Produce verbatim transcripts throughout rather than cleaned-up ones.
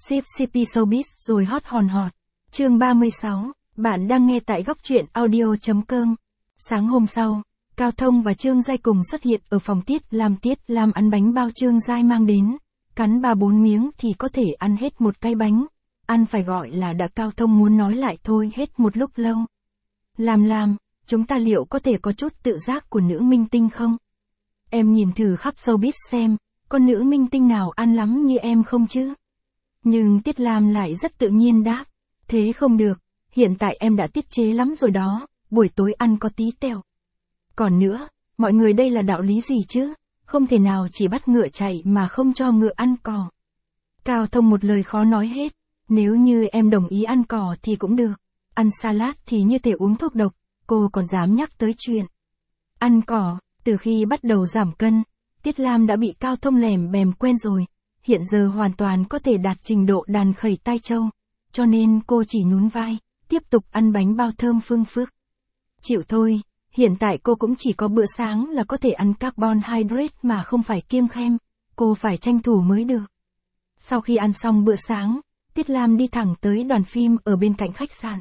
Ship xê pê Showbiz rồi hot hòn hot. Chương ba mươi sáu, bạn đang nghe tại góc truyện audio.com. Sáng hôm sau, Cao Thông và Trương Giai cùng xuất hiện ở phòng Tiết Lam. Tiết Lam ăn bánh bao Trương Giai mang đến, cắn ba bốn miếng thì có thể ăn hết một cái bánh. Ăn phải gọi là đã. Cao Thông muốn nói lại thôi hết một lúc lâu. Lam Lam, chúng ta liệu có thể có chút tự giác của nữ minh tinh không? Em nhìn thử khắp showbiz xem, có nữ minh tinh nào ăn lắm như em không chứ? Nhưng Tiết Lam lại rất tự nhiên đáp, thế không được, hiện tại em đã tiết chế lắm rồi đó, buổi tối ăn có tí teo. Còn nữa, mọi người đây là đạo lý gì chứ, không thể nào chỉ bắt ngựa chạy mà không cho ngựa ăn cỏ. Cao Thông một lời khó nói hết, nếu như em đồng ý ăn cỏ thì cũng được, ăn salad thì như thể uống thuốc độc, cô còn dám nhắc tới chuyện ăn cỏ. Từ khi bắt đầu giảm cân, Tiết Lam đã bị Cao Thông lèm bèm quen rồi, hiện giờ hoàn toàn có thể đạt trình độ đàn khẩy tai trâu, cho nên cô chỉ nhún vai, tiếp tục ăn bánh bao thơm phương phức. Chịu thôi, hiện tại cô cũng chỉ có bữa sáng là có thể ăn carbon hydrate mà không phải kiêng khem, cô phải tranh thủ mới được. Sau khi ăn xong bữa sáng, Tiết Lam đi thẳng tới đoàn phim ở bên cạnh khách sạn.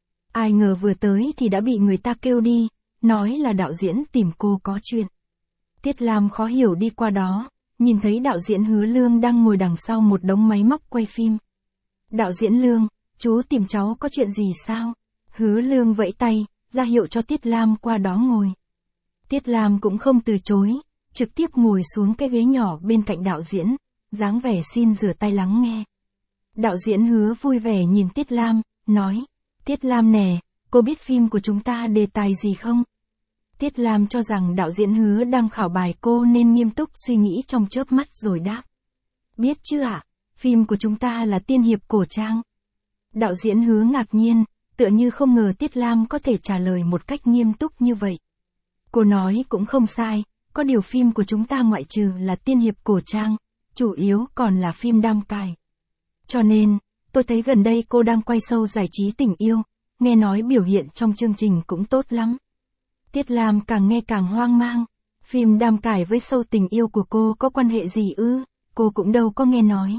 Ai ngờ vừa tới thì đã bị người ta kêu đi, nói là đạo diễn tìm cô có chuyện. Tiết Lam khó hiểu đi qua đó, nhìn thấy đạo diễn Hứa Lương đang ngồi đằng sau một đống máy móc quay phim. Đạo diễn Lương, chú tìm cháu có chuyện gì sao? Hứa Lương vẫy tay, ra hiệu cho Tiết Lam qua đó ngồi. Tiết Lam cũng không từ chối, trực tiếp ngồi xuống cái ghế nhỏ bên cạnh đạo diễn, dáng vẻ xin rửa tay lắng nghe. Đạo diễn Hứa vui vẻ nhìn Tiết Lam, nói, Tiết Lam nè, cô biết phim của chúng ta đề tài gì không? Tiết Lam cho rằng đạo diễn Hứa đang khảo bài cô nên nghiêm túc suy nghĩ trong chớp mắt rồi đáp. Biết chứ ạ, à? Phim của chúng ta là tiên hiệp cổ trang. Đạo diễn Hứa ngạc nhiên, tựa như không ngờ Tiết Lam có thể trả lời một cách nghiêm túc như vậy. Cô nói cũng không sai, có điều phim của chúng ta ngoại trừ là tiên hiệp cổ trang, chủ yếu còn là phim đam cài. Cho nên, tôi thấy gần đây cô đang quay show giải trí tình yêu, nghe nói biểu hiện trong chương trình cũng tốt lắm. Tiết Lam càng nghe càng hoang mang, phim đam cài với show tình yêu của cô có quan hệ gì ư, cô cũng đâu có nghe nói.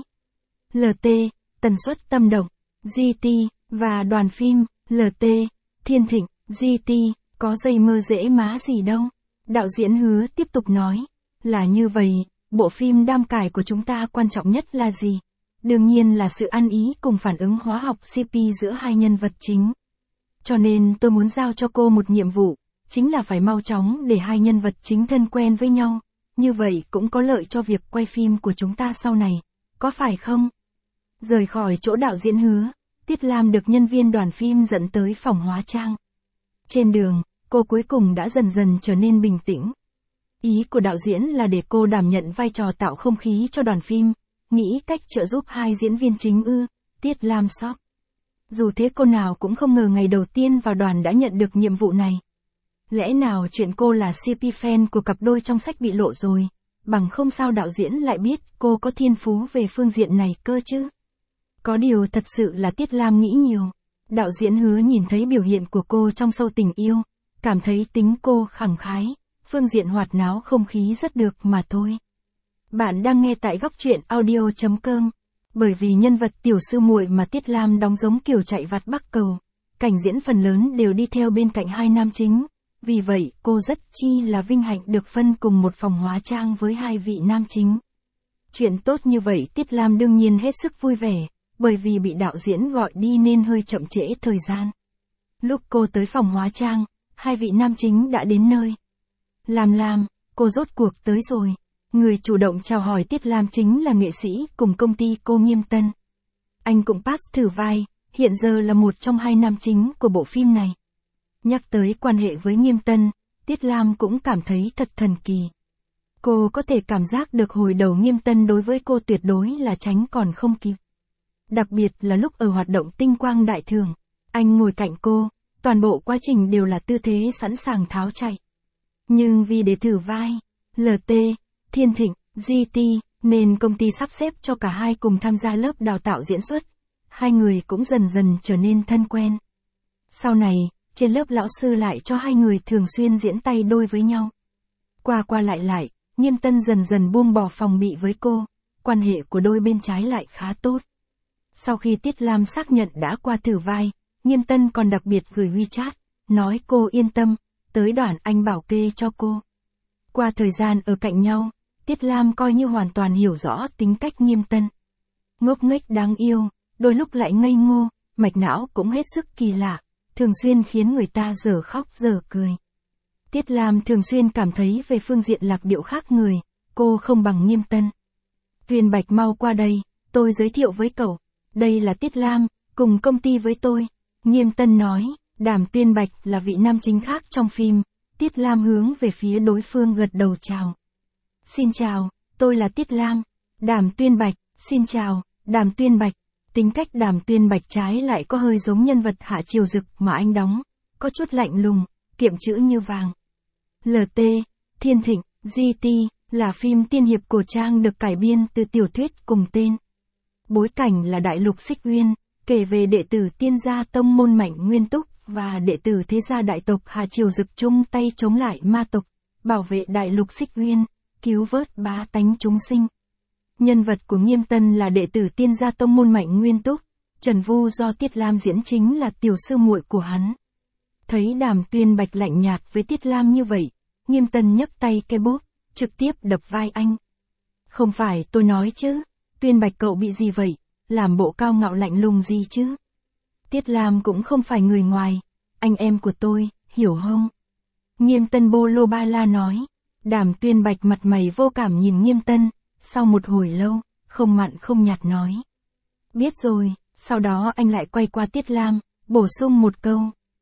lờ tê, tần suất tâm động, giê tê, và đoàn phim, lờ tê, Thiên Thịnh, giê tê, có dây mơ dễ má gì đâu. Đạo diễn Hứa tiếp tục nói, là như vậy, bộ phim đam cài của chúng ta quan trọng nhất là gì? Đương nhiên là sự ăn ý cùng phản ứng hóa học xê pê giữa hai nhân vật chính. Cho nên tôi muốn giao cho cô một nhiệm vụ, chính là phải mau chóng để hai nhân vật chính thân quen với nhau, như vậy cũng có lợi cho việc quay phim của chúng ta sau này, có phải không? Rời khỏi chỗ đạo diễn Hứa, Tiết Lam được nhân viên đoàn phim dẫn tới phòng hóa trang. Trên đường, cô cuối cùng đã dần dần trở nên bình tĩnh. Ý của đạo diễn là để cô đảm nhận vai trò tạo không khí cho đoàn phim, nghĩ cách trợ giúp hai diễn viên chính ư, Tiết Lam sốc. Dù thế cô nào cũng không ngờ ngày đầu tiên vào đoàn đã nhận được nhiệm vụ này. Lẽ nào chuyện cô là xê pê fan của cặp đôi trong sách bị lộ rồi, bằng không sao đạo diễn lại biết cô có thiên phú về phương diện này cơ chứ. Có điều thật sự là Tiết Lam nghĩ nhiều. Đạo diễn Hứa nhìn thấy biểu hiện của cô trong show tình yêu, cảm thấy tính cô khẳng khái, phương diện hoạt náo không khí rất được mà thôi. Bạn đang nghe tại góc truyện audio.com. Bởi vì nhân vật tiểu sư muội mà Tiết Lam đóng giống kiểu chạy vặt Bắc Cầu, cảnh diễn phần lớn đều đi theo bên cạnh hai nam chính. Vì vậy, cô rất chi là vinh hạnh được phân cùng một phòng hóa trang với hai vị nam chính. Chuyện tốt như vậy Tiết Lam đương nhiên hết sức vui vẻ, bởi vì bị đạo diễn gọi đi nên hơi chậm trễ thời gian. Lúc cô tới phòng hóa trang, hai vị nam chính đã đến nơi. Lam Lam, cô rốt cuộc tới rồi. Người chủ động chào hỏi Tiết Lam chính là nghệ sĩ cùng công ty cô Nghiêm Tân. Anh cũng pass thử vai, hiện giờ là một trong hai nam chính của bộ phim này. Nhắc tới quan hệ với Nghiêm Tân, Tiết Lam cũng cảm thấy thật thần kỳ. Cô có thể cảm giác được hồi đầu Nghiêm Tân đối với cô tuyệt đối là tránh còn không kịp. Đặc biệt là lúc ở hoạt động Tinh Quang Đại Thưởng, anh ngồi cạnh cô, toàn bộ quá trình đều là tư thế sẵn sàng tháo chạy. Nhưng vì để thử vai, lờ tê, Thiên Thịnh, giê tê, nên công ty sắp xếp cho cả hai cùng tham gia lớp đào tạo diễn xuất. Hai người cũng dần dần trở nên thân quen. Sau này, trên lớp lão sư lại cho hai người thường xuyên diễn tay đôi với nhau. Qua qua lại lại, Nghiêm Tân dần dần buông bỏ phòng bị với cô, quan hệ của đôi bên trái lại khá tốt. Sau khi Tiết Lam xác nhận đã qua thử vai, Nghiêm Tân còn đặc biệt gửi WeChat, nói cô yên tâm, tới đoạn anh bảo kê cho cô. Qua thời gian ở cạnh nhau, Tiết Lam coi như hoàn toàn hiểu rõ tính cách Nghiêm Tân. Ngốc nghếch đáng yêu, đôi lúc lại ngây ngô, mạch não cũng hết sức kỳ lạ, thường xuyên khiến người ta dở khóc dở cười. Tiết Lam thường xuyên cảm thấy về phương diện lạc điệu khác người, cô không bằng Nghiêm Tân. Tuyên Bạch mau qua đây, tôi giới thiệu với cậu, đây là Tiết Lam, cùng công ty với tôi. Nghiêm Tân nói, Đàm Tuyên Bạch là vị nam chính khác trong phim. Tiết Lam hướng về phía đối phương gật đầu chào. Xin chào, tôi là Tiết Lam. Đàm Tuyên Bạch, xin chào, Đàm Tuyên Bạch. Tính cách Đàm Tuyên Bạch trái lại có hơi giống nhân vật Hạ Triều Dực mà anh đóng, có chút lạnh lùng, kiệm chữ như vàng. lờ tê, Thiên Thịnh, giê tê, là phim tiên hiệp cổ trang được cải biên từ tiểu thuyết cùng tên. Bối cảnh là Đại Lục Xích Uyên, kể về đệ tử Tiên gia tông môn Mạnh Nguyên Túc và đệ tử thế gia đại tộc Hạ Triều Dực chung tay chống lại ma tộc, bảo vệ Đại Lục Xích Uyên, cứu vớt bá tánh chúng sinh. Nhân vật của Nghiêm Tân là đệ tử Tiên gia tông môn Mạnh Nguyên Túc, Trần Vu do Tiết Lam diễn chính là tiểu sư muội của hắn. Thấy Đàm Tuyên Bạch lạnh nhạt với Tiết Lam như vậy, Nghiêm Tân nhấc tay cây bút, trực tiếp đập vai anh. Không phải tôi nói chứ, Tuyên Bạch cậu bị gì vậy, làm bộ cao ngạo lạnh lùng gì chứ? Tiết Lam cũng không phải người ngoài, anh em của tôi, hiểu không? Nghiêm Tân bô lô ba la nói. Đàm Tuyên Bạch mặt mày vô cảm nhìn Nghiêm Tân, sau một hồi lâu, không mặn không nhạt nói. Biết rồi, sau đó anh lại quay qua Tiết Lam, bổ sung một câu.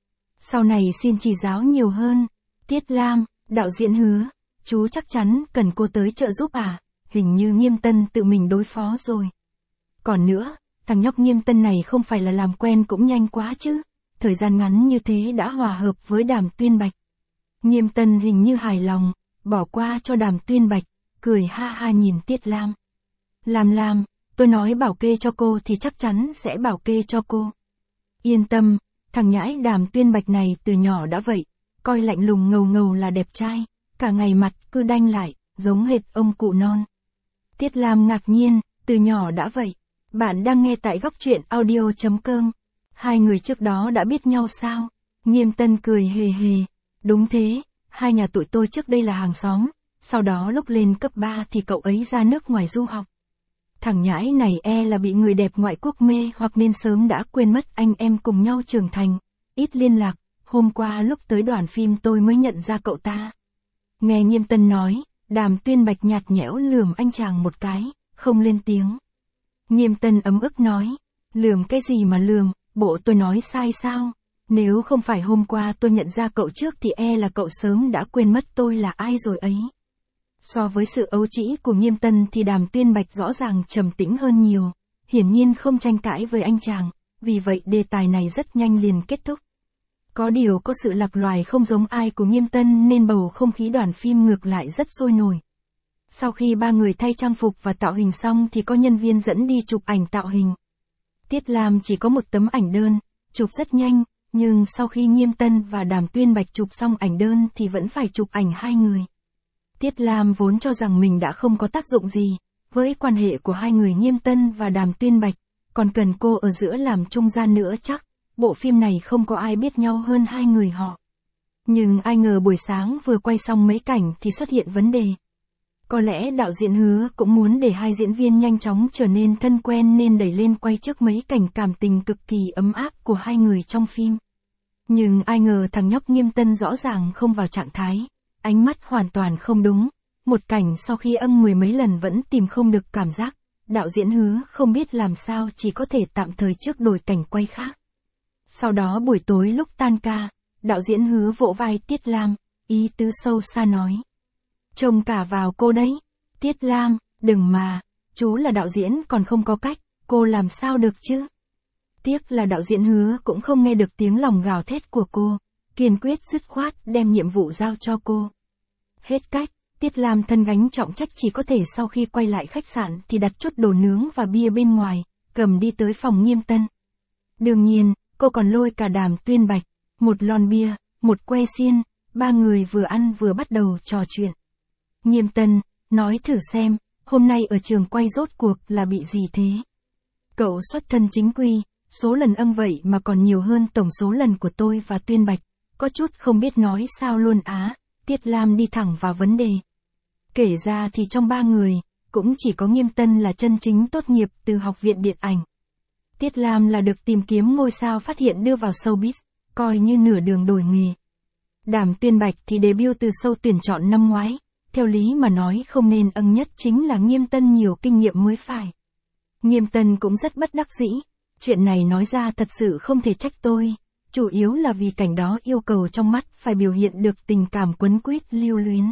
Sau này xin chỉ giáo nhiều hơn. Tiết Lam, đạo diễn Hứa, chú chắc chắn cần cô tới trợ giúp à? Hình như Nghiêm Tân tự mình đối phó rồi. Còn nữa, thằng nhóc Nghiêm Tân này không phải là làm quen cũng nhanh quá chứ. Thời gian ngắn như thế đã hòa hợp với Đàm Tuyên Bạch. Nghiêm Tân hình như hài lòng, bỏ qua cho Đàm Tuyên Bạch, cười ha ha nhìn Tiết Lam. Lam Lam, tôi nói bảo kê cho cô thì chắc chắn sẽ bảo kê cho cô. Yên tâm, thằng nhãi Đàm Tuyên Bạch này từ nhỏ đã vậy, coi lạnh lùng ngầu ngầu là đẹp trai, cả ngày mặt cứ đanh lại, giống hệt ông cụ non. Tiết Lam ngạc nhiên, từ nhỏ đã vậy. Bạn đang nghe tại góc truyện audio chấm com. Hai người trước đó đã biết nhau sao? Nghiêm Tân cười hề hề. Đúng thế, hai nhà tụi tôi trước đây là hàng xóm, sau đó lúc lên cấp ba thì cậu ấy ra nước ngoài du học. Thằng nhãi này e là bị người đẹp ngoại quốc mê hoặc nên sớm đã quên mất anh em cùng nhau trưởng thành, ít liên lạc, hôm qua lúc tới đoàn phim tôi mới nhận ra cậu ta. Nghe Nghiêm Tân nói, Đàm Tuyên Bạch nhạt nhẽo lườm anh chàng một cái, không lên tiếng. Nghiêm Tân ấm ức nói, lườm cái gì mà lườm, bộ tôi nói sai sao? Nếu không phải hôm qua tôi nhận ra cậu trước thì e là cậu sớm đã quên mất tôi là ai rồi ấy. So với sự ấu trĩ của Nghiêm Tân thì Đàm Tuyên Bạch rõ ràng trầm tĩnh hơn nhiều, hiển nhiên không tranh cãi với anh chàng, vì vậy đề tài này rất nhanh liền kết thúc. Có điều có sự lạc loài không giống ai của Nghiêm Tân nên bầu không khí đoàn phim ngược lại rất sôi nổi. Sau khi ba người thay trang phục và tạo hình xong thì có nhân viên dẫn đi chụp ảnh tạo hình. Tiết Lam chỉ có một tấm ảnh đơn, chụp rất nhanh, nhưng sau khi Nghiêm Tân và Đàm Tuyên Bạch chụp xong ảnh đơn thì vẫn phải chụp ảnh hai người. Tiết Lam vốn cho rằng mình đã không có tác dụng gì, với quan hệ của hai người Nghiêm Tân và Đàm Tuyên Bạch, còn cần cô ở giữa làm trung gian nữa chắc, bộ phim này không có ai biết nhau hơn hai người họ. Nhưng ai ngờ buổi sáng vừa quay xong mấy cảnh thì xuất hiện vấn đề. Có lẽ đạo diễn Hứa cũng muốn để hai diễn viên nhanh chóng trở nên thân quen nên đẩy lên quay trước mấy cảnh cảm tình cực kỳ ấm áp của hai người trong phim. Nhưng ai ngờ thằng nhóc Nghiêm Tân rõ ràng không vào trạng thái, ánh mắt hoàn toàn không đúng, một cảnh sau khi âm mười mấy lần vẫn tìm không được cảm giác, đạo diễn Hứa không biết làm sao chỉ có thể tạm thời trước đổi cảnh quay khác. Sau đó buổi tối lúc tan ca, đạo diễn Hứa vỗ vai Tiết Lam, ý tứ sâu xa nói. Trông cả vào cô đấy. Tiết Lam, đừng mà, chú là đạo diễn còn không có cách, cô làm sao được chứ? Tiếc là đạo diễn Hứa cũng không nghe được tiếng lòng gào thét của cô, kiên quyết dứt khoát đem nhiệm vụ giao cho cô. Hết cách, Tiết Lam thân gánh trọng trách chỉ có thể sau khi quay lại khách sạn thì đặt chút đồ nướng và bia bên ngoài, cầm đi tới phòng Nghiêm Tân. Đương nhiên, cô còn lôi cả Đàm Tuyên Bạch, một lon bia, một que xiên, ba người vừa ăn vừa bắt đầu trò chuyện. Nghiêm Tân, nói thử xem, hôm nay ở trường quay rốt cuộc là bị gì thế? Cậu xuất thân chính quy, số lần âng vậy mà còn nhiều hơn tổng số lần của tôi và Tuyên Bạch, có chút không biết nói sao luôn á. Tiết Lam đi thẳng vào vấn đề. Kể ra thì trong ba người, cũng chỉ có Nghiêm Tân là chân chính tốt nghiệp từ học viện điện ảnh. Tiết Lam là được tìm kiếm ngôi sao phát hiện đưa vào showbiz, coi như nửa đường đổi nghề. Đàm Tuyên Bạch thì debut từ show tuyển chọn năm ngoái, theo lý mà nói không nên âng nhất chính là Nghiêm Tân nhiều kinh nghiệm mới phải. Nghiêm Tân cũng rất bất đắc dĩ, chuyện này nói ra thật sự không thể trách tôi, chủ yếu là vì cảnh đó yêu cầu trong mắt phải biểu hiện được tình cảm quấn quýt lưu luyến.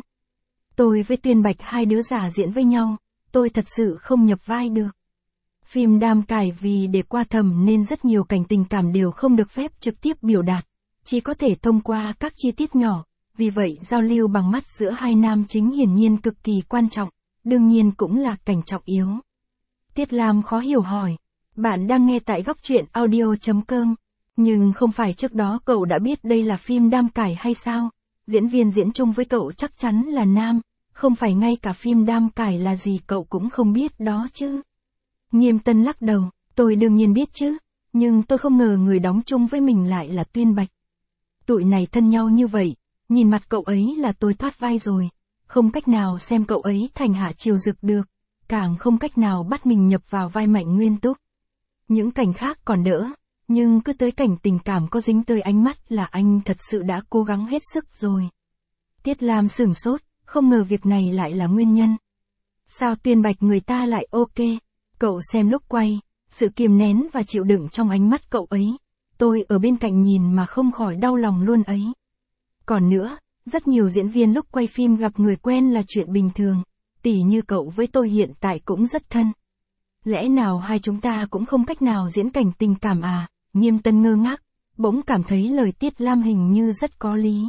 Tôi với Tuyên Bạch hai đứa giả diễn với nhau, tôi thật sự không nhập vai được. Phim Đam Cải vì để qua thầm nên rất nhiều cảnh tình cảm đều không được phép trực tiếp biểu đạt, chỉ có thể thông qua các chi tiết nhỏ, vì vậy giao lưu bằng mắt giữa hai nam chính hiển nhiên cực kỳ quan trọng, đương nhiên cũng là cảnh trọng yếu. Tiết Lam khó hiểu hỏi, bạn đang nghe tại góc truyện audio chấm com, nhưng không phải trước đó cậu đã biết đây là phim Đam Cải hay sao? Diễn viên diễn chung với cậu chắc chắn là nam, không phải ngay cả phim Đam Cải là gì cậu cũng không biết đó chứ. Nghiêm Tân lắc đầu, tôi đương nhiên biết chứ, nhưng tôi không ngờ người đóng chung với mình lại là Tuyên Bạch. Tụi này thân nhau như vậy, nhìn mặt cậu ấy là tôi thoát vai rồi, không cách nào xem cậu ấy thành Hạ Triều Dực được, càng không cách nào bắt mình nhập vào vai Mạnh Nguyên Túc. Những cảnh khác còn đỡ, nhưng cứ tới cảnh tình cảm có dính tới ánh mắt là anh thật sự đã cố gắng hết sức rồi. Tiết Lam sửng sốt, không ngờ việc này lại là nguyên nhân. Sao Tuyên Bạch người ta lại ok? Cậu xem lúc quay, sự kiềm nén và chịu đựng trong ánh mắt cậu ấy, tôi ở bên cạnh nhìn mà không khỏi đau lòng luôn ấy. Còn nữa, rất nhiều diễn viên lúc quay phim gặp người quen là chuyện bình thường, tỉ như cậu với tôi hiện tại cũng rất thân. Lẽ nào hai chúng ta cũng không cách nào diễn cảnh tình cảm à? Nghiêm Tân ngơ ngác, bỗng cảm thấy lời Tiết Lam hình như rất có lý.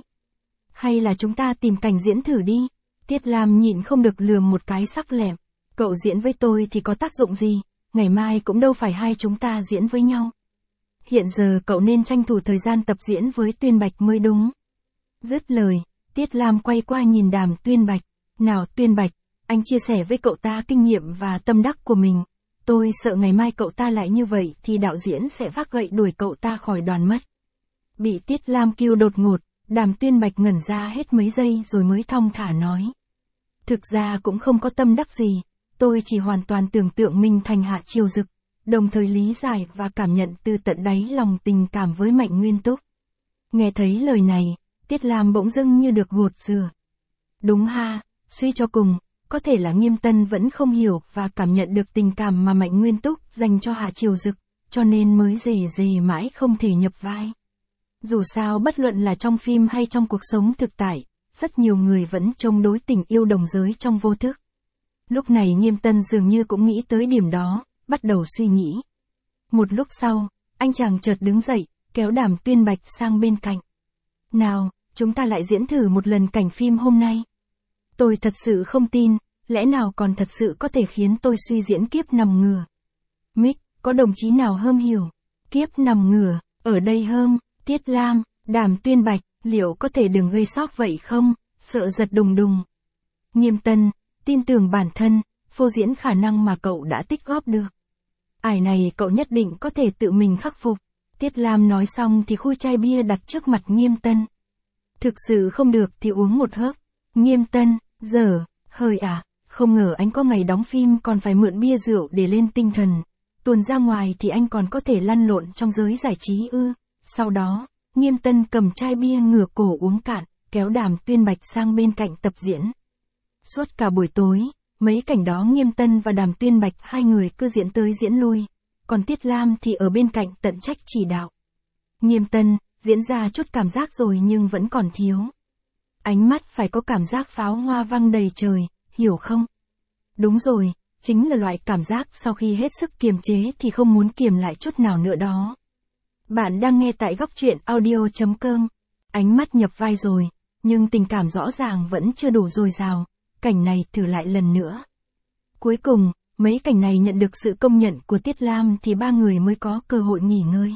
Hay là chúng ta tìm cảnh diễn thử đi? Tiết Lam nhịn không được lườm một cái sắc lẹm. Cậu diễn với tôi thì có tác dụng gì, ngày mai cũng đâu phải hai chúng ta diễn với nhau. Hiện giờ cậu nên tranh thủ thời gian tập diễn với Tuyên Bạch mới đúng. Dứt lời, Tiết Lam quay qua nhìn Đàm Tuyên Bạch. Nào Tuyên Bạch, anh chia sẻ với cậu ta kinh nghiệm và tâm đắc của mình. Tôi sợ ngày mai cậu ta lại như vậy thì đạo diễn sẽ vác gậy đuổi cậu ta khỏi đoàn mất. Bị Tiết Lam kêu đột ngột, Đàm Tuyên Bạch ngẩn ra hết mấy giây rồi mới thong thả nói. Thực ra cũng không có tâm đắc gì, tôi chỉ hoàn toàn tưởng tượng mình thành Hạ Triều Dực, đồng thời lý giải và cảm nhận từ tận đáy lòng tình cảm với Mạnh Nguyên Túc. Nghe thấy lời này, Tiết Lam bỗng dưng như được gột rửa. Đúng ha, suy cho cùng, có thể là Nghiêm Tân vẫn không hiểu và cảm nhận được tình cảm mà Mạnh Nguyên Túc dành cho Hạ Triều Dực, cho nên mới rề rề mãi không thể nhập vai. Dù sao bất luận là trong phim hay trong cuộc sống thực tại, rất nhiều người vẫn chống đối tình yêu đồng giới trong vô thức. Lúc này Nghiêm Tân dường như cũng nghĩ tới điểm đó, bắt đầu suy nghĩ. Một lúc sau, anh chàng chợt đứng dậy, kéo Đàm Tuyên Bạch sang bên cạnh. Nào, chúng ta lại diễn thử một lần cảnh phim hôm nay. Tôi thật sự không tin, lẽ nào còn thật sự có thể khiến tôi suy diễn kiếp nằm ngửa. Mick, có đồng chí nào hâm hiểu? Kiếp nằm ngửa, ở đây hâm, Tiết Lam, Đàm Tuyên Bạch, liệu có thể đừng gây sốc vậy không? Sợ giật đùng đùng. Nghiêm Tân, tin tưởng bản thân, phô diễn khả năng mà cậu đã tích góp được. Ải này cậu nhất định có thể tự mình khắc phục. Tiết Lam nói xong thì khui chai bia đặt trước mặt Nghiêm Tân. Thực sự không được thì uống một hớp. Nghiêm Tân, giờ, hơi à, không ngờ anh có ngày đóng phim còn phải mượn bia rượu để lên tinh thần. Tuần ra ngoài thì anh còn có thể lăn lộn trong giới giải trí ư. Sau đó, Nghiêm Tân cầm chai bia ngửa cổ uống cạn, kéo Đàm Tuyên Bạch sang bên cạnh tập diễn. Suốt cả buổi tối, mấy cảnh đó Nghiêm Tân và Đàm Tuyên Bạch hai người cứ diễn tới diễn lui, còn Tiết Lam thì ở bên cạnh tận trách chỉ đạo. Nghiêm Tân, diễn ra chút cảm giác rồi nhưng vẫn còn thiếu. Ánh mắt phải có cảm giác pháo hoa văng đầy trời, hiểu không? Đúng rồi, chính là loại cảm giác sau khi hết sức kiềm chế thì không muốn kiềm lại chút nào nữa đó. Bạn đang nghe tại góc truyện audio chấm com. Ánh mắt nhập vai rồi, nhưng tình cảm rõ ràng vẫn chưa đủ dồi dào. Cảnh này thử lại lần nữa. Cuối cùng, mấy cảnh này nhận được sự công nhận của Tiết Lam thì ba người mới có cơ hội nghỉ ngơi.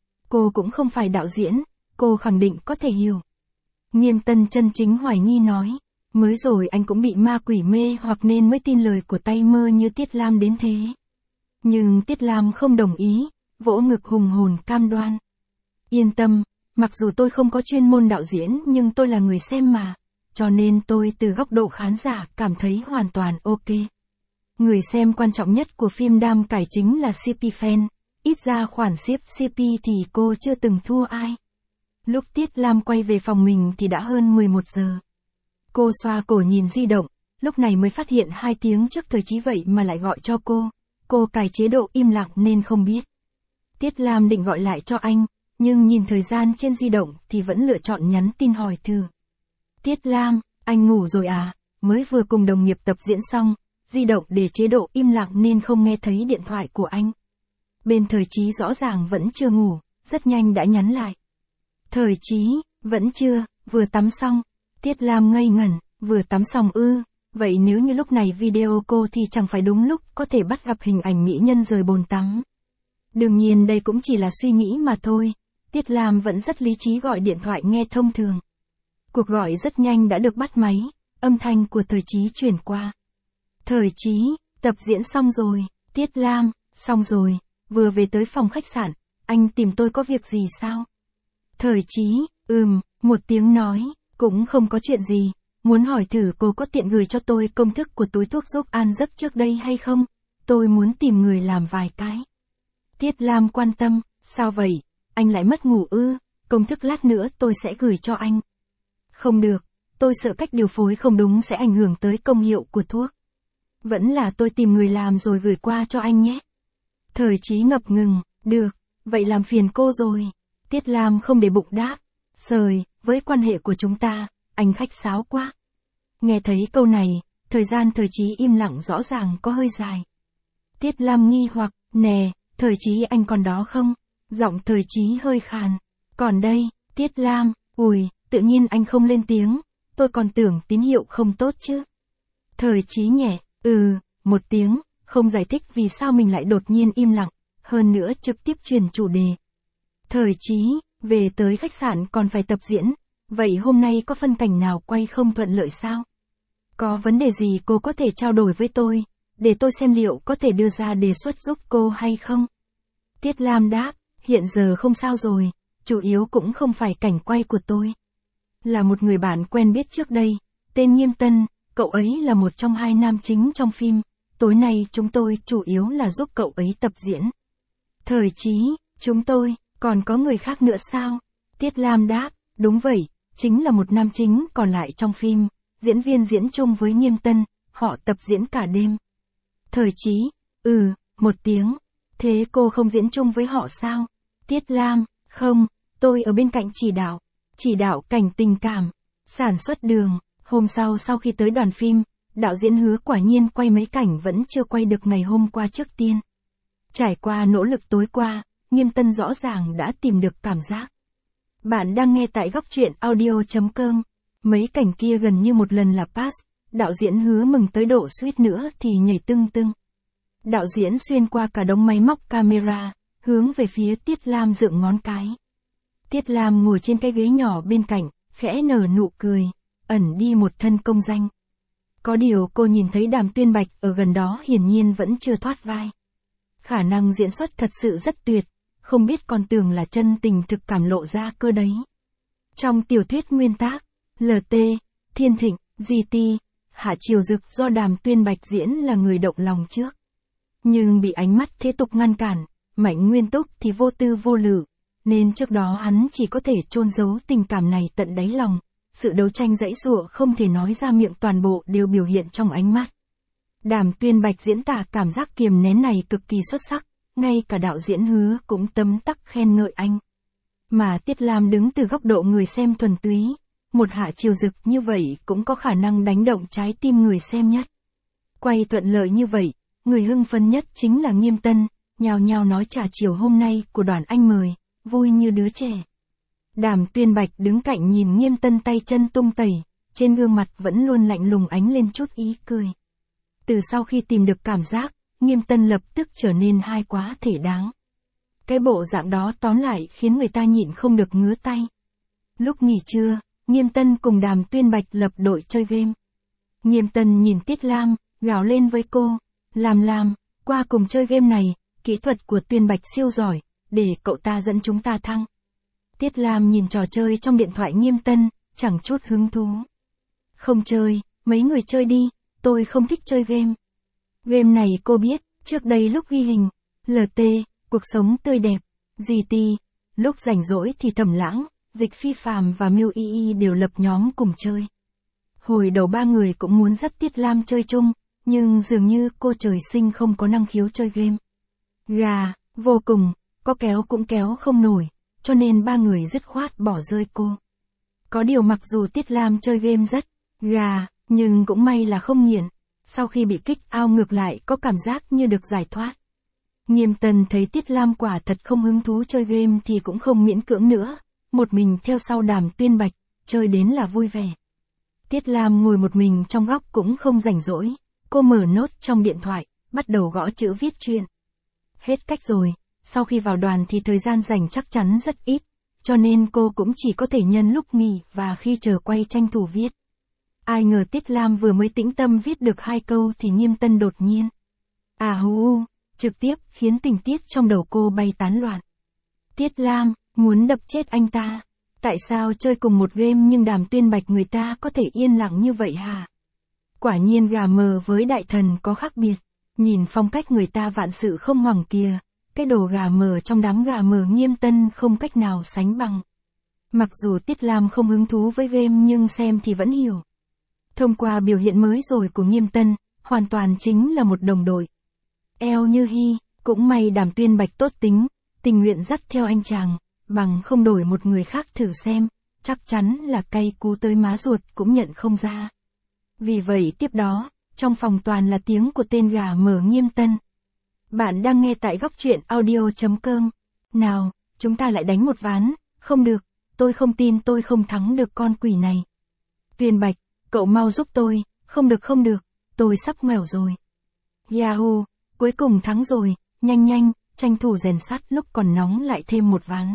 Cô cũng không phải đạo diễn, cô khẳng định có thể hiểu. Nghiêm Tân chân chính hoài nghi nói, mới rồi anh cũng bị ma quỷ mê hoặc nên mới tin lời của tay mơ như Tiết Lam đến thế. Nhưng Tiết Lam không đồng ý, vỗ ngực hùng hồn cam đoan. Yên tâm, mặc dù tôi không có chuyên môn đạo diễn nhưng tôi là người xem mà, cho nên tôi từ góc độ khán giả cảm thấy hoàn toàn ok. Người xem quan trọng nhất của phim Đam Cải chính là xê pê fan, ít ra khoản ship xê pê thì cô chưa từng thua ai. Lúc Tiết Lam quay về phòng mình thì đã hơn mười một giờ. Cô xoa cổ nhìn di động, lúc này mới phát hiện hai tiếng trước thời chí vậy mà lại gọi cho cô. Cô cài chế độ im lặng nên không biết. Tiết Lam định gọi lại cho anh, nhưng nhìn thời gian trên di động thì vẫn lựa chọn nhắn tin hỏi thử. Tiết Lam, anh ngủ rồi à? Mới vừa cùng đồng nghiệp tập diễn xong, di động để chế độ im lặng nên không nghe thấy điện thoại của anh. Bên Thời Chí rõ ràng vẫn chưa ngủ, rất nhanh đã nhắn lại. Thời Chí, vẫn chưa, vừa tắm xong. Tiết Lam ngây ngẩn, vừa tắm xong ư, vậy nếu như lúc này video cô thì chẳng phải đúng lúc có thể bắt gặp hình ảnh mỹ nhân rời bồn tắm. Đương nhiên đây cũng chỉ là suy nghĩ mà thôi, Tiết Lam vẫn rất lý trí gọi điện thoại nghe thông thường. Cuộc gọi rất nhanh đã được bắt máy, âm thanh của Thời Chí truyền qua. Thời Chí, tập diễn xong rồi. Tiết Lam, xong rồi, vừa về tới phòng khách sạn, anh tìm tôi có việc gì sao? Thời Chí, ừm, một tiếng nói, cũng không có chuyện gì, muốn hỏi thử cô có tiện gửi cho tôi công thức của túi thuốc giúp an giấc trước đây hay không? Tôi muốn tìm người làm vài cái. Tiết Lam quan tâm, sao vậy? Anh lại mất ngủ ư? Công thức lát nữa tôi sẽ gửi cho anh. Không được, tôi sợ cách điều phối không đúng sẽ ảnh hưởng tới công hiệu của thuốc. Vẫn là tôi tìm người làm rồi gửi qua cho anh nhé. Thời Chí ngập ngừng, được, vậy làm phiền cô rồi. Tiết Lam không để bụng đáp, sời, với quan hệ của chúng ta, anh khách sáo quá. Nghe thấy câu này, thời gian Thời Chí im lặng rõ ràng có hơi dài. Tiết Lam nghi hoặc, nè, Thời Chí anh còn đó không? Giọng Thời Chí hơi khàn. Còn đây, Tiết Lam, ui, tự nhiên anh không lên tiếng, tôi còn tưởng tín hiệu không tốt chứ. Thời Chí nhẹ, ừ, một tiếng, không giải thích vì sao mình lại đột nhiên im lặng, hơn nữa trực tiếp truyền chủ đề. Thời Chí, về tới khách sạn còn phải tập diễn, vậy hôm nay có phân cảnh nào quay không thuận lợi sao? Có vấn đề gì cô có thể trao đổi với tôi, để tôi xem liệu có thể đưa ra đề xuất giúp cô hay không? Tiết Lam đáp, hiện giờ không sao rồi, chủ yếu cũng không phải cảnh quay của tôi. Là một người bạn quen biết trước đây, tên Nghiêm Tân, cậu ấy là một trong hai nam chính trong phim, tối nay chúng tôi chủ yếu là giúp cậu ấy tập diễn. Thời Chí, chúng tôi, còn có người khác nữa sao? Tiết Lam đáp, đúng vậy, chính là một nam chính còn lại trong phim, diễn viên diễn chung với Nghiêm Tân, họ tập diễn cả đêm. Thời Chí, ừ, một tiếng, thế cô không diễn chung với họ sao? Tiết Lam, không, tôi ở bên cạnh chỉ đạo, chỉ đạo cảnh tình cảm, sản xuất đường. Hôm sau sau khi tới đoàn phim, đạo diễn Hứa quả nhiên quay mấy cảnh vẫn chưa quay được ngày hôm qua trước tiên. Trải qua nỗ lực tối qua, Nghiêm Tân rõ ràng đã tìm được cảm giác. Bạn đang nghe tại góc truyện audio chấm com. Mấy cảnh kia gần như một lần là pass, đạo diễn Hứa mừng tới độ suýt nữa thì nhảy tưng tưng. Đạo diễn xuyên qua cả đống máy móc camera, hướng về phía Tiết Lam dựng ngón cái. Tiết Lam ngồi trên cái ghế nhỏ bên cạnh, khẽ nở nụ cười, ẩn đi một thân công danh. Có điều cô nhìn thấy Đàm Tuyên Bạch ở gần đó hiển nhiên vẫn chưa thoát vai. Khả năng diễn xuất thật sự rất tuyệt, không biết còn tưởng là chân tình thực cảm lộ ra cơ đấy. Trong tiểu thuyết nguyên tác, lờ tê, Thiên Thịnh, giê tê, Hạ Triều Dực do Đàm Tuyên Bạch diễn là người động lòng trước. Nhưng bị ánh mắt thế tục ngăn cản, Mạnh Nguyên Túc thì vô tư vô lự, nên trước đó hắn chỉ có thể chôn giấu tình cảm này tận đáy lòng. Sự đấu tranh giãy giụa không thể nói ra miệng toàn bộ đều biểu hiện trong ánh mắt. Đàm Tuyên Bạch diễn tả cảm giác kiềm nén này cực kỳ xuất sắc, ngay cả đạo diễn Hứa cũng tấm tắc khen ngợi anh. Mà Tiết Lam đứng từ góc độ người xem thuần túy, một Hạ Triều Dực như vậy cũng có khả năng đánh động trái tim người xem nhất. Quay thuận lợi như vậy, người hưng phấn nhất chính là Nghiêm Tân, nhào nhào nói trà chiều hôm nay của đoàn anh mời, vui như đứa trẻ. Đàm Tuyên Bạch đứng cạnh nhìn Nghiêm Tân tay chân tung tẩy, trên gương mặt vẫn luôn lạnh lùng ánh lên chút ý cười. Từ sau khi tìm được cảm giác, Nghiêm Tân lập tức trở nên hai quá thể đáng. Cái bộ dạng đó tóm lại khiến người ta nhịn không được ngứa tay. Lúc nghỉ trưa, Nghiêm Tân cùng Đàm Tuyên Bạch lập đội chơi game. Nghiêm Tân nhìn Tiết Lam, gào lên với cô, Lam Lam, qua cùng chơi game này, kỹ thuật của Tuyên Bạch siêu giỏi, để cậu ta dẫn chúng ta thăng. Tiết Lam nhìn trò chơi trong điện thoại Nghiêm Tân, chẳng chút hứng thú. Không chơi, mấy người chơi đi, tôi không thích chơi game. Game này cô biết, trước đây lúc ghi hình, lờ tê, cuộc sống tươi đẹp, giê tê, lúc rảnh rỗi thì Thẩm Lãng, Dịch Phi Phàm và Miu Y Y đều lập nhóm cùng chơi. Hồi đầu ba người cũng muốn dắt Tiết Lam chơi chung, nhưng dường như cô trời sinh không có năng khiếu chơi game. Gà, vô cùng, có kéo cũng kéo không nổi, cho nên ba người dứt khoát bỏ rơi cô. Có điều mặc dù Tiết Lam chơi game rất gà, nhưng cũng may là không nghiện. Sau khi bị kích out ngược lại có cảm giác như được giải thoát. Nghiêm Tân thấy Tiết Lam quả thật không hứng thú chơi game thì cũng không miễn cưỡng nữa, một mình theo sau Đàm Tuyên Bạch, chơi đến là vui vẻ. Tiết Lam ngồi một mình trong góc cũng không rảnh rỗi, cô mở nốt trong điện thoại, bắt đầu gõ chữ viết truyện. Hết cách rồi, sau khi vào đoàn thì thời gian rảnh chắc chắn rất ít, cho nên cô cũng chỉ có thể nhân lúc nghỉ và khi chờ quay tranh thủ viết. Ai ngờ Tiết Lam vừa mới tĩnh tâm viết được hai câu thì Nghiêm Tân đột nhiên. À hú, trực tiếp khiến tình tiết trong đầu cô bay tán loạn. Tiết Lam, muốn đập chết anh ta. Tại sao chơi cùng một game nhưng Đàm Tuyên Bạch người ta có thể yên lặng như vậy hả? Quả nhiên gà mờ với đại thần có khác biệt. Nhìn phong cách người ta vạn sự không hoảng kìa, cái đồ gà mờ trong đám gà mờ Nghiêm Tân không cách nào sánh bằng. Mặc dù Tiết Lam không hứng thú với game nhưng xem thì vẫn hiểu. Thông qua biểu hiện mới rồi của Nghiêm Tân, hoàn toàn chính là một đồng đội. Eo như hy, cũng may Đàm Tuyên Bạch tốt tính, tình nguyện dắt theo anh chàng, bằng không đổi một người khác thử xem, chắc chắn là cay cú tới má ruột cũng nhận không ra. Vì vậy tiếp đó, trong phòng toàn là tiếng của tên gà mờ Nghiêm Tân. Bạn đang nghe tại góc truyện audio chấm com. Nào, chúng ta lại đánh một ván, không được, tôi không tin tôi không thắng được con quỷ này. Tuyên Bạch, cậu mau giúp tôi, không được không được, tôi sắp nghèo rồi. Yahoo, cuối cùng thắng rồi, nhanh nhanh, tranh thủ rèn sắt lúc còn nóng lại thêm một ván.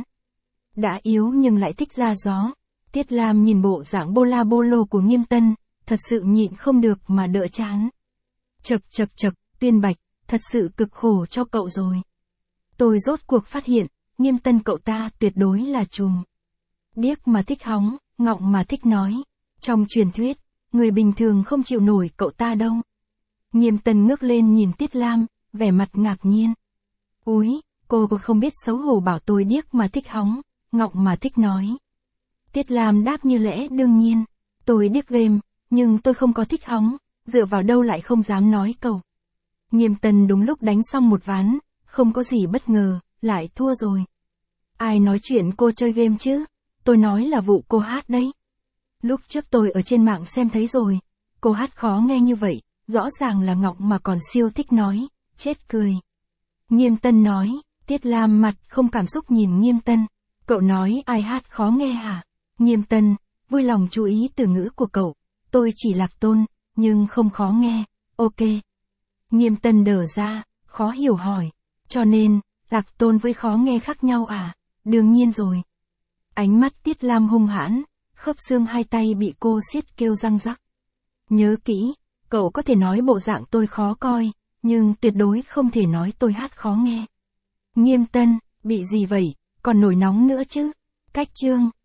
Đã yếu nhưng lại thích ra gió. Tiết Lam nhìn bộ dạng bô la bô lô của Nghiêm Tân, thật sự nhịn không được mà đỡ chán. Chật chật chật, Tuyên Bạch, thật sự cực khổ cho cậu rồi. Tôi rốt cuộc phát hiện, Nghiêm Tân cậu ta tuyệt đối là trùm. Điếc mà thích hóng, ngọng mà thích nói. Trong truyền thuyết, người bình thường không chịu nổi cậu ta đâu. Nghiêm Tân ngước lên nhìn Tiết Lam, vẻ mặt ngạc nhiên. Úi, cô không biết xấu hổ bảo tôi điếc mà thích hóng, ngọng mà thích nói. Tiết Lam đáp như lẽ đương nhiên. Tôi điếc game, nhưng tôi không có thích hóng, dựa vào đâu lại không dám nói cậu. Nghiêm Tân đúng lúc đánh xong một ván, không có gì bất ngờ, lại thua rồi. Ai nói chuyện cô chơi game chứ? Tôi nói là vụ cô hát đấy. Lúc trước tôi ở trên mạng xem thấy rồi, cô hát khó nghe như vậy, rõ ràng là ngọng mà còn siêu thích nói, chết cười. Nghiêm Tân nói, Tiết Lam mặt không cảm xúc nhìn Nghiêm Tân. Cậu nói ai hát khó nghe hả? Nghiêm Tân, vui lòng chú ý từ ngữ của cậu, tôi chỉ lạc tôn, nhưng không khó nghe, ok. Nghiêm Tân đờ ra, khó hiểu hỏi, cho nên, lạc tôn với khó nghe khác nhau à? Đương nhiên rồi. Ánh mắt Tiết Lam hung hãn, khớp xương hai tay bị cô siết kêu răng rắc. Nhớ kỹ, cậu có thể nói bộ dạng tôi khó coi, nhưng tuyệt đối không thể nói tôi hát khó nghe. Nghiêm Tân, bị gì vậy, còn nổi nóng nữa chứ? Cách chương.